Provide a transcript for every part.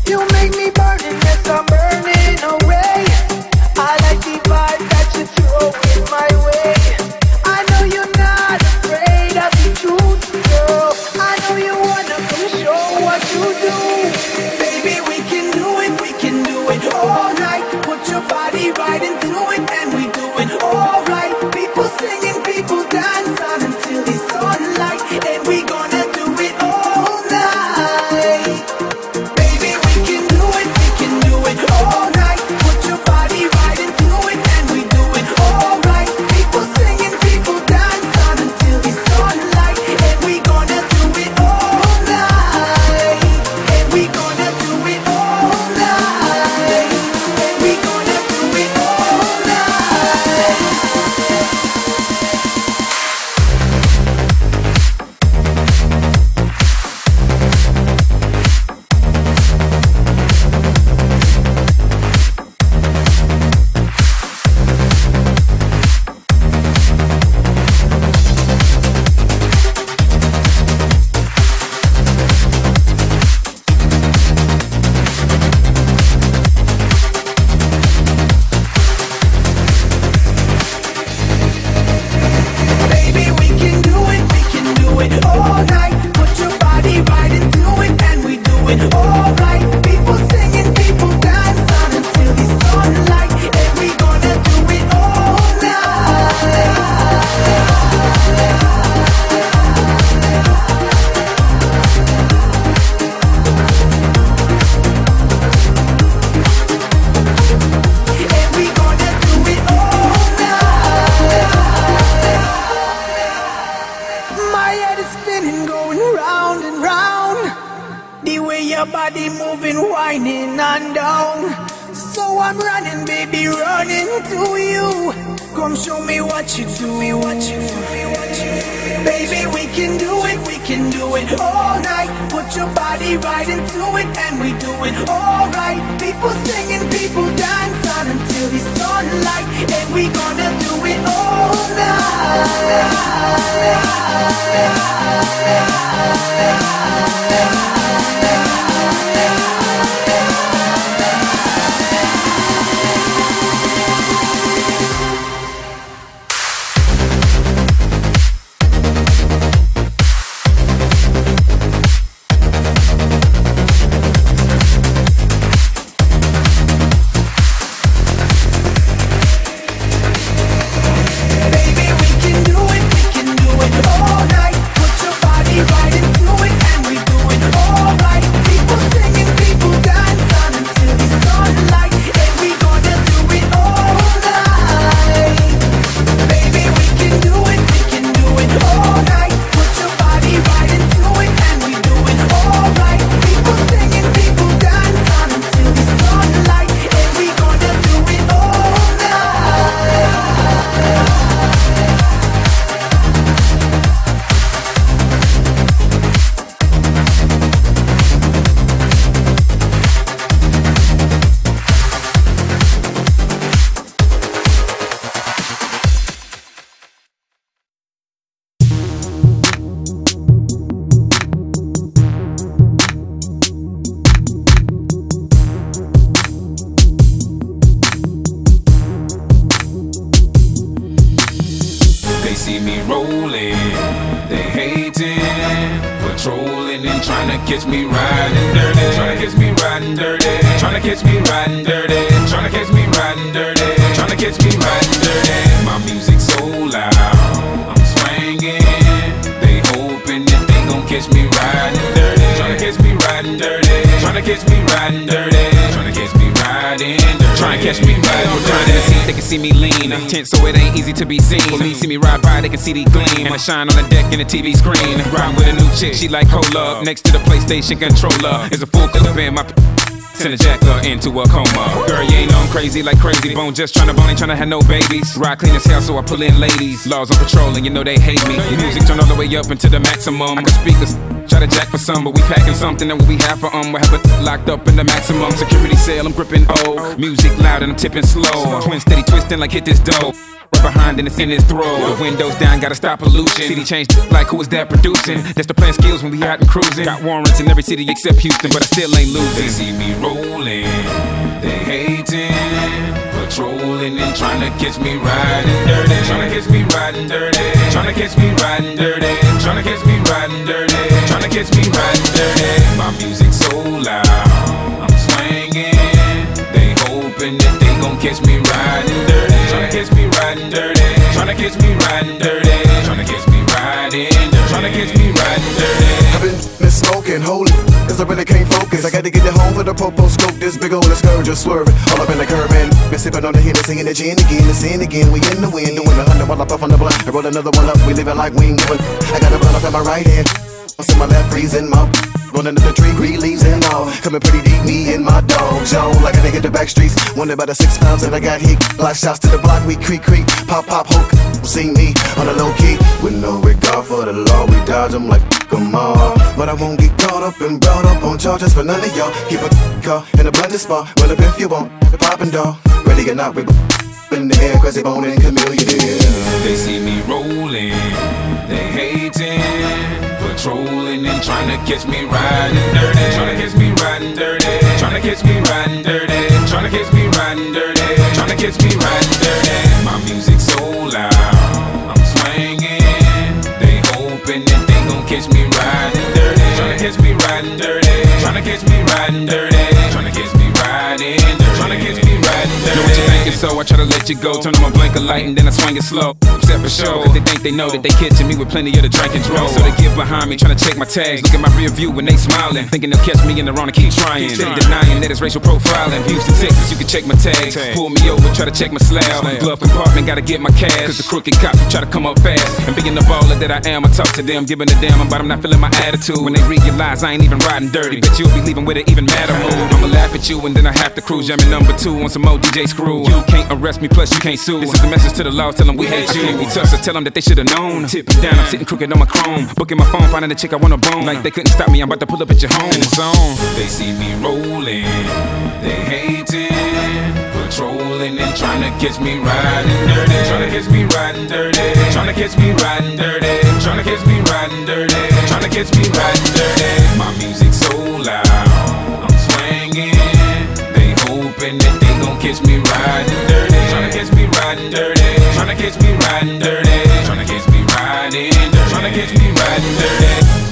You make me burn unless I'm burning away. I like the vibe that you throw in my way. I know you're not afraid of the truth, girl. I know you wanna come show what you do. Baby, we can do it all night. Put your body right into it and we do it all right. People singing, people dancing until the sunlight. And we gonna do it all night. Baby, we can do it all night. Put your body right into it and we do it all right. People singing, people dancing until the sunlight. And we gonna do it all night. And we gonna do it all night. And we gonna do it all night. Baby, we can do it all night. Put your body right into it and we do it all right. People singing, people dancing until the sunlight. And we gonna do it all night. And we gonna do it all night. My head is spinning, going round and round. The way your body moving, whining and down. So I'm running, baby, running to you. Come show me what you do, Baby, we can do it all night. Put your body right into it and we do it all right. People singing, people dancing until the sunlight. And we gonna do it all night. Baby, we can do it all night. Put your body right into it and we do it all right. People singing, people dancing until the sunlight. And we gonna do it all night. Baby, we can do it all night. Put your body right into it and we do it all right. People singing, people dancing until the sunlight. And we gonna do it all night. They see me rolling, they hating, patrolling and trying to catch me riding dirty, trying to catch me riding dirty, trying to catch me riding dirty, trying to catch me riding dirty, trying to catch me riding dirty. My music's so loud, I'm swinging. They hoping that they gon' catch me riding dirty, trying to catch me riding dirty, trying to catch me riding dirty, trying to catch me riding dirty. Try and catch me riding dirty. They can see me lean, tense so it ain't easy to be seen. Police see me ride by, they can see the gleam. And I shine on the deck in the TV screen. Riding with a new chick, she like cola. Next to the PlayStation controller is a full clip in my send a jacker into a coma. Girl, you ain't know I'm crazy like Crazy Bone. Just tryna bone, ain't tryna have no babies. Ride clean as hell, so I pull in ladies. Laws on patrol, and you know they hate me. Music turned all the way up into the maximum. I can speak this, try to jack for some, but we packing something that we have for we have it locked up in the maximum security cell. I'm gripping O. Music loud and I'm tipping slow. Twin steady twisting like hit this dough. We're behind and it's in his throat. The windows down, gotta stop pollution. City changed like who is that producing? That's the plan skills when we out and cruising. Got warrants in every city except Houston, but I still ain't losing. They see me rolling, they hating, patrolling and trying to catch me riding dirty. Trying to catch me riding dirty. Trying to catch me riding dirty. Trying to catch me riding dirty. Trying to catch me riding dirty. My music so loud, I'm swinging. They hoping that they gon' catch me riding dirty. Trying to catch me riding dirty. Trying to catch me riding dirty. Trying to catch me riding dirty. Trying to catch me riding dirty. I've been smoking, holy, cause I really can't focus. I gotta get it home for the popo scope. This big ol' scourge just swerving all up in the curb and been sipping on the hit and singing the gin again and sin again. We in the wind, doing 100 while I puff on the blunt. I roll another one up, we living like wing. I got a blunt up in my right hand, in my left, freezing my rolling up the tree, green leaves and all. Coming pretty deep, me and my dogs, yo. Like a nigga the back streets. Wonder about the 6 pounds that I got hit. Block shots to the block, we creak, pop, hook. See me on the low key. With no regard for the law, we dodge them like come on. But I won't get caught up and brought up on charges for none of y'all. Keep a car in a blended spot. Run up if you want. Poppin' dog. Ready or not, we in the air, crazy bone and chameleon. They see me rolling, they hating, patrolling and trying to catch me riding dirty. Trying to catch me riding dirty. Trying to catch me riding dirty. Trying to catch me riding dirty. Trying to catch me riding dirty. My music so loud, I'm swinging. They hoping that they gon' catch me riding dirty. Trying to catch me riding dirty. Trying to catch me riding dirty. Trying to catch me riding dirty. Trying to catch me riding dirty. Know what you thinking, so I try to let you go. Turn on my blinker light and then I swing it slow. Upset for sure, cause they think they know that they catching me with plenty of the drink and draw. So they get behind me, trying to check my tags. Look at my rear view when they smiling, thinking they'll catch me in the wrong and keep trying. Steady denying that it's racial profiling. Houston, Texas, you can check my tags. Pull me over, try to check my slab. Glove compartment, gotta get my cash. Cause the crooked cops try to come up fast. And being the baller that I am, I talk to them, giving a damn about them not feeling my attitude. When they realize I ain't even riding dirty, bet you'll be leaving with it even madder mood. I'ma laugh at you and then I have to cruise. Jamming number 2 on some more DJ screw. You can't arrest me, plus you can't sue. This is a message to the law, tell them we hate you. We touch, so tell them that they should've known. Tip it down, I'm sitting crooked on my chrome. Booking my phone, finding a chick I wanna bone. Like they couldn't stop me, I'm about to pull up at your home. And it's on. They see me rolling, they hating, patrolling and trying to catch me riding dirty. Trying to catch me riding dirty. Trying to catch me riding dirty. Trying to catch me riding dirty. Trying to catch me riding dirty. My music so loud, I'm swinging. They hoping that they gon' catch me riding dirty. Tryna catch me riding dirty. Tryna catch me riding dirty. Tryna catch me riding dirty. Tryna catch me riding dirty.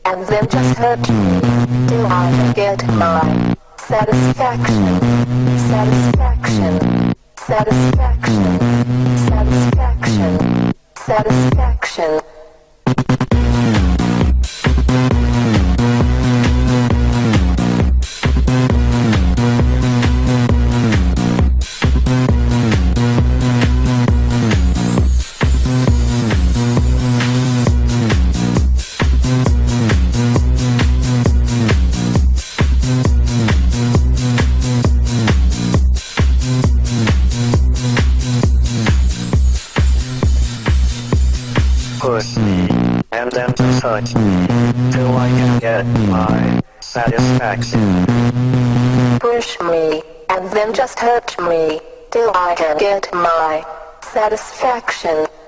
and then just hurt me till I get my satisfaction, satisfaction, satisfaction, satisfaction, satisfaction. Push me, and then just touch me, till I can get my satisfaction. Push me, and then just hurt me, till I can get my satisfaction.